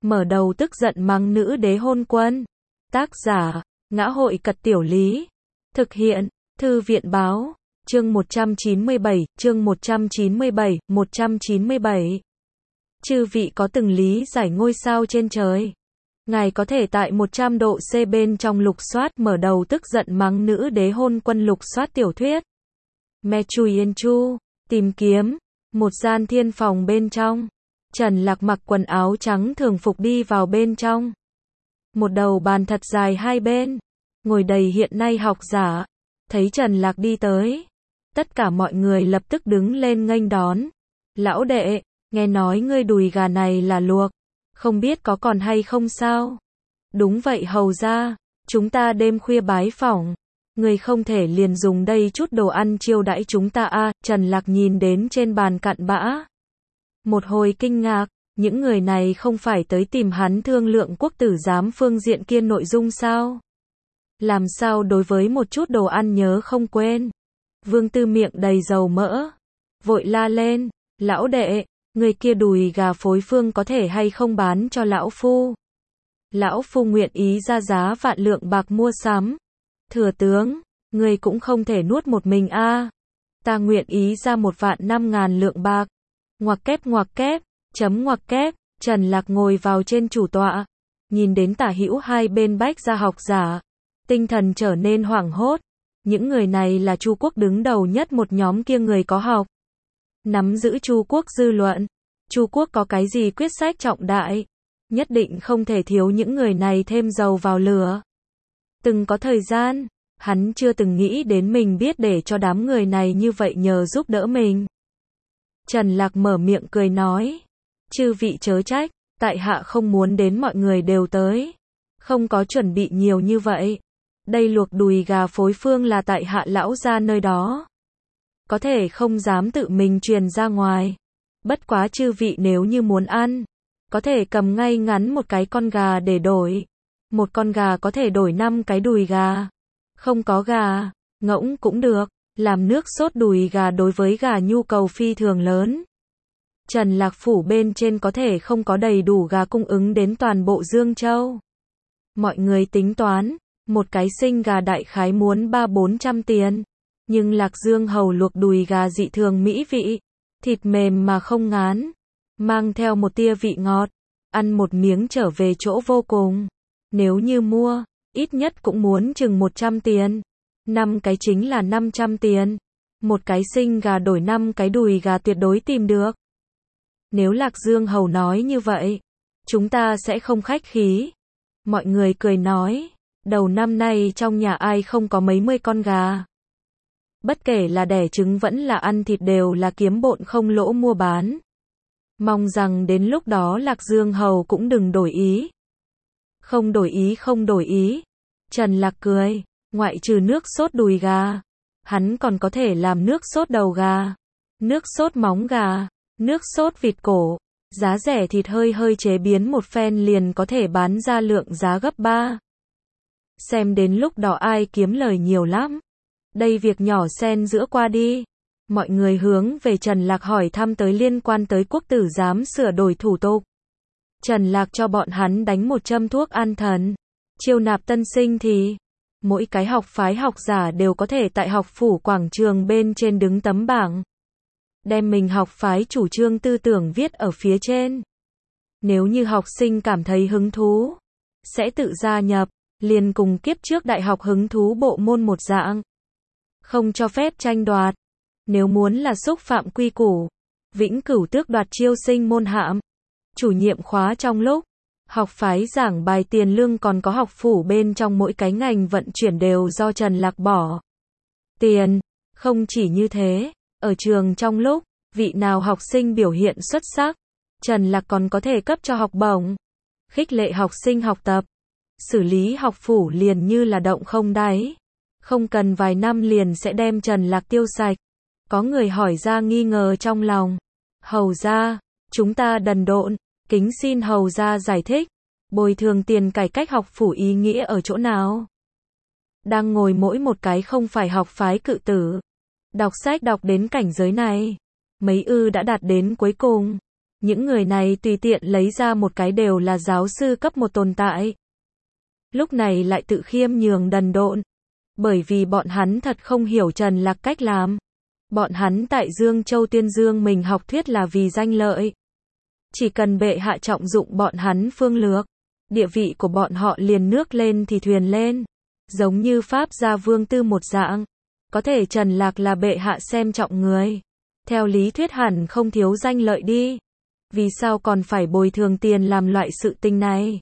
mở đầu tức giận mắng nữ đế hôn quân. Tác giả, Ngã hội Cật Tiểu Lý. Thực hiện, Thư viện Báo. Chương 197, chương 197. Chư vị có từng lý giải ngôi sao trên trời? Ngài có thể tại 100 độ C bên trong lục soát mở đầu tức giận mắng nữ đế hôn quân lục soát tiểu thuyết. Me Chui Yên Chu, tìm kiếm, một gian thiên phòng bên trong. Trần Lạc mặc quần áo trắng thường phục đi vào bên trong. Một đầu bàn thật dài hai bên, ngồi đầy hiện nay học giả. Thấy Trần Lạc đi tới, tất cả mọi người lập tức đứng lên nghênh đón. Lão đệ, nghe nói ngươi đùi gà này là luộc, không biết có còn hay không sao? Đúng vậy hầu ra, chúng ta đêm khuya bái phỏng, ngươi không thể liền dùng đây chút đồ ăn chiêu đãi chúng ta à? Trần Lạc nhìn đến trên bàn cặn bã, một hồi kinh ngạc, những người này không phải tới tìm hắn thương lượng quốc tử giám phương diện kia nội dung sao? Làm sao đối với một chút đồ ăn nhớ không quên? Vương Tư miệng đầy dầu mỡ, vội la lên, lão đệ, người kia đùi gà phối phương có thể hay không bán cho lão phu? Lão phu nguyện ý ra giá vạn lượng bạc mua sắm. Thừa tướng, người cũng không thể nuốt một mình a. Ta nguyện ý ra 1.500.000 lượng bạc. Ngoặc kép, chấm ngoặc kép. Trần Lạc ngồi vào trên chủ tọa, nhìn đến tả hữu hai bên bách gia học giả, tinh thần trở nên hoảng hốt. Những người này là Chu quốc đứng đầu nhất một nhóm kia người có học, nắm giữ Chu quốc dư luận. Chu quốc có cái gì quyết sách trọng đại, nhất định không thể thiếu những người này thêm dầu vào lửa. Từng có thời gian, hắn chưa từng nghĩ đến mình biết để cho đám người này như vậy nhờ giúp đỡ mình. Trần Lạc mở miệng cười nói, chư vị chớ trách, tại hạ không muốn đến mọi người đều tới, không có chuẩn bị nhiều như vậy. Đây luộc đùi gà phối phương là tại hạ lão gia nơi đó, có thể không dám tự mình truyền ra ngoài. Bất quá chư vị nếu như muốn ăn, có thể cầm ngay ngắn một cái con gà để đổi. Một con gà có thể đổi 5 cái đùi gà. Không có gà, ngỗng cũng được. Làm nước sốt đùi gà đối với gà nhu cầu phi thường lớn. Trần Lạc phủ bên trên có thể không có đầy đủ gà cung ứng đến toàn bộ Dương Châu. Mọi người tính toán, một cái sinh gà đại khái muốn 300-400 tiền. Nhưng Lạc Dương hầu luộc đùi gà dị thường mỹ vị, thịt mềm mà không ngán, mang theo một tia vị ngọt, ăn một miếng trở về chỗ vô cùng. Nếu như mua, ít nhất cũng muốn chừng 100 tiền. 5 cái chính là 500 tiền. Một cái sinh gà đổi 5 cái đùi gà tuyệt đối tìm được. Nếu Lạc Dương hầu nói như vậy, chúng ta sẽ không khách khí. Mọi người cười nói, đầu năm nay trong nhà ai không có mấy mươi con gà. Bất kể là đẻ trứng vẫn là ăn thịt đều là kiếm bộn không lỗ mua bán. Mong rằng đến lúc đó Lạc Dương hầu cũng đừng đổi ý. Không đổi ý. Trần Lạc cười, ngoại trừ nước sốt đùi gà, hắn còn có thể làm nước sốt đầu gà, nước sốt móng gà, nước sốt vịt cổ. Giá rẻ thịt hơi chế biến một phen liền có thể bán ra lượng giá gấp 3. Xem đến lúc đó ai kiếm lời nhiều lắm. Đây việc nhỏ xen giữa qua đi. Mọi người hướng về Trần Lạc hỏi thăm tới liên quan tới quốc tử giám sửa đổi thủ tục. Trần Lạc cho bọn hắn đánh một châm thuốc an thần. Chiêu nạp tân sinh thì mỗi cái học phái học giả đều có thể tại học phủ quảng trường bên trên đứng tấm bảng, đem mình học phái chủ trương tư tưởng viết ở phía trên. Nếu như học sinh cảm thấy hứng thú, sẽ tự gia nhập, liền cùng kiếp trước đại học hứng thú bộ môn một dạng. Không cho phép tranh đoạt. Nếu muốn là xúc phạm quy củ, vĩnh cửu tước đoạt chiêu sinh môn hạm. Chủ nhiệm khóa trong lúc học phái giảng bài tiền lương còn có học phủ bên trong mỗi cái ngành vận chuyển đều do Trần Lạc bỏ tiền. Không chỉ như thế, ở trường trong lúc vị nào học sinh biểu hiện xuất sắc, Trần Lạc còn có thể cấp cho học bổng, khích lệ học sinh học tập. Xử lý học phủ liền như là động không đáy, không cần vài năm liền sẽ đem Trần Lạc tiêu sạch. Có người hỏi ra nghi ngờ trong lòng. Hầu ra, chúng ta đần độn, kính xin hầu ra giải thích, bồi thường tiền cải cách học phủ ý nghĩa ở chỗ nào? Đang ngồi mỗi một cái không phải học phái cự tử, đọc sách đọc đến cảnh giới này, mấy đã đạt đến cuối cùng, Những người này tùy tiện lấy ra một cái đều là giáo sư cấp 1 tồn tại. Lúc này lại tự khiêm nhường đần độn. Bởi vì bọn hắn thật không hiểu Trần Lạc cách làm. Bọn hắn tại Dương Châu tuyên dương mình học thuyết là vì danh lợi. Chỉ cần bệ hạ trọng dụng bọn hắn phương lược, địa vị của bọn họ liền nước lên thì thuyền lên. Giống như Pháp gia Vương Tư một dạng. Có thể Trần Lạc là bệ hạ xem trọng người. Theo lý thuyết hẳn không thiếu danh lợi đi. Vì sao còn phải bồi thường tiền làm loại sự tình này?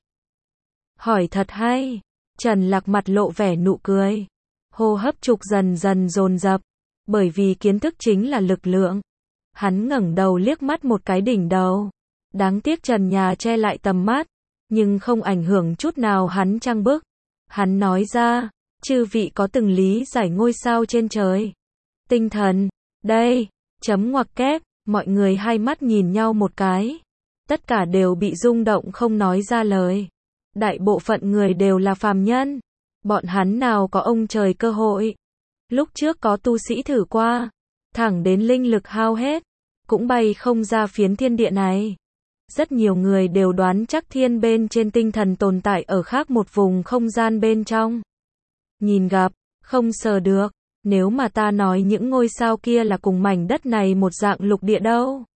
Hỏi thật hay. Trần Lạc mặt lộ vẻ nụ cười. Hô hấp trục dần dần dồn dập. Bởi vì kiến thức chính là lực lượng. Hắn ngẩng đầu liếc mắt một cái đỉnh đầu. Đáng tiếc trần nhà che lại tầm mắt. Nhưng không ảnh hưởng chút nào hắn trang bức. Hắn nói ra, chư vị có từng lý giải ngôi sao trên trời. Tinh thần, đây, chấm ngoặc kép, mọi người hai mắt nhìn nhau một cái. Tất cả đều bị rung động không nói ra lời. Đại bộ phận người đều là phàm nhân. Bọn hắn nào có ông trời cơ hội. Lúc trước có tu sĩ thử qua, thẳng đến linh lực hao hết, cũng bay không ra phiến thiên địa này. Rất nhiều người đều đoán chắc thiên bên trên tinh thần tồn tại ở khác một vùng không gian bên trong. Nhìn gặp, không sờ được, nếu mà ta nói những ngôi sao kia là cùng mảnh đất này một dạng lục địa đâu.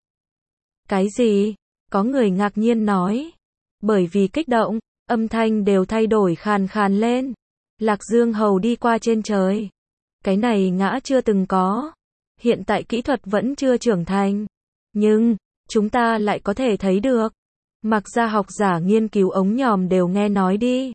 Cái gì? Có người ngạc nhiên nói. Bởi vì kích động, âm thanh đều thay đổi khàn khàn lên. Lạc Dương Hầu đi qua trên trời. Cái này ngã chưa từng có. Hiện tại kỹ thuật vẫn chưa trưởng thành. Nhưng, chúng ta lại có thể thấy được. Mặc ra học giả nghiên cứu ống nhòm đều nghe nói đi.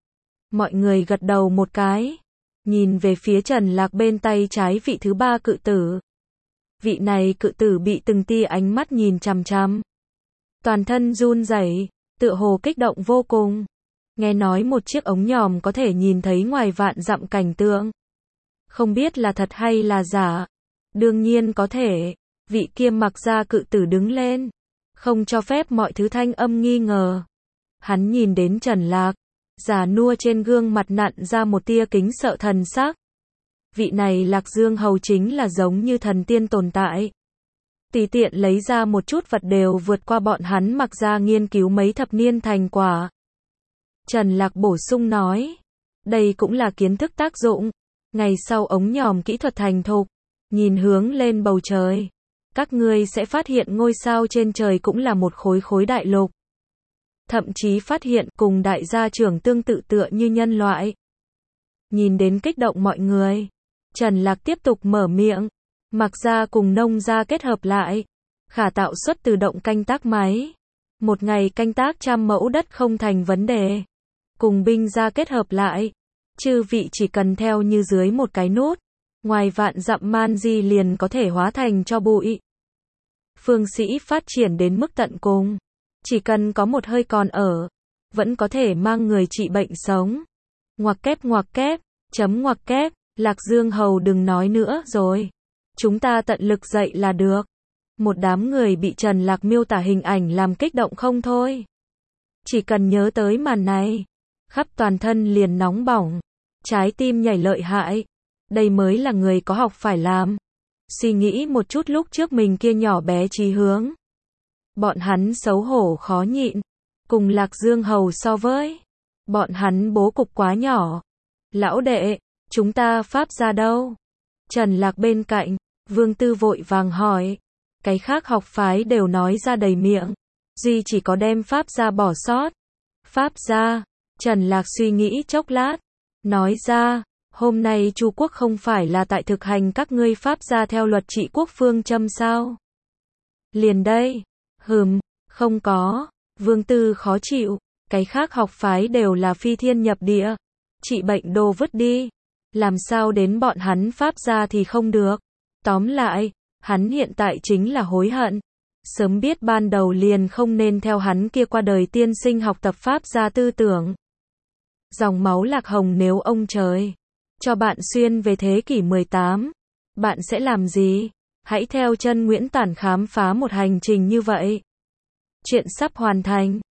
Mọi người gật đầu một cái. Nhìn về phía Trần Lạc bên tay trái vị thứ 3 cự tử. Vị này cự tử bị từng tia ánh mắt nhìn chằm chằm. Toàn thân run rẩy, tựa hồ kích động vô cùng. Nghe nói một chiếc ống nhòm có thể nhìn thấy ngoài vạn dặm cảnh tượng. Không biết là thật hay là giả. Đương nhiên có thể. Vị kia mặc ra cự tử đứng lên. Không cho phép mọi thứ thanh âm nghi ngờ. Hắn nhìn đến Trần Lạc. Già nua trên gương mặt nặn ra một tia kính sợ thần sắc. Vị này Lạc Dương Hầu chính là giống như thần tiên tồn tại. Tùy tiện lấy ra một chút vật đều vượt qua bọn hắn mặc ra nghiên cứu mấy thập niên thành quả. Trần Lạc bổ sung nói. Đây cũng là kiến thức tác dụng. Ngày sau ống nhòm kỹ thuật thành thục. Nhìn hướng lên bầu trời. Các ngươi sẽ phát hiện ngôi sao trên trời cũng là một khối đại lục. Thậm chí phát hiện cùng đại gia trưởng tương tự tựa như nhân loại. Nhìn đến kích động mọi người. Trần Lạc tiếp tục mở miệng. Mặc gia cùng nông gia kết hợp lại. Khả tạo xuất tự động canh tác máy. Một ngày canh tác 100 mẫu đất không thành vấn đề. Cùng binh gia kết hợp lại. Chư vị chỉ cần theo như dưới một cái nút. Ngoài vạn dặm man di liền có thể hóa thành cho bụi. Phương sĩ phát triển đến mức tận cùng. Chỉ cần có một hơi còn ở. Vẫn có thể mang người trị bệnh sống. Ngoặc kép, chấm ngoặc kép. Lạc Dương Hầu đừng nói nữa rồi. Chúng ta tận lực dạy là được. Một đám người bị Trần Lạc miêu tả hình ảnh làm kích động không thôi. Chỉ cần nhớ tới màn này. Khắp toàn thân liền nóng bỏng. Trái tim nhảy lợi hại. Đây mới là người có học phải làm. Suy nghĩ một chút lúc trước mình kia nhỏ bé chí hướng. Bọn hắn xấu hổ khó nhịn. Cùng Lạc Dương Hầu so với. Bọn hắn bố cục quá nhỏ. Lão đệ, chúng ta Pháp gia đâu? Trần Lạc bên cạnh, Vương Tư vội vàng hỏi. Cái khác học phái đều nói ra đầy miệng. Duy chỉ có đem Pháp gia bỏ sót. Pháp gia, Trần Lạc suy nghĩ chốc lát. Nói ra, hôm nay Chu quốc không phải là tại thực hành các ngươi Pháp gia theo luật trị quốc phương châm sao? Liền đây. Không có. Vương Tư khó chịu. Cái khác học phái đều là phi thiên nhập địa. Trị bệnh đồ vứt đi. Làm sao đến bọn hắn Pháp gia thì không được. Tóm lại, hắn hiện tại chính là hối hận. Sớm biết ban đầu liền không nên theo hắn kia qua đời tiên sinh học tập Pháp gia tư tưởng. Dòng máu Lạc Hồng nếu ông trời cho bạn xuyên về thế kỷ 18, bạn sẽ làm gì? Hãy theo chân Nguyễn Tản khám phá một hành trình như vậy. Chuyện sắp hoàn thành.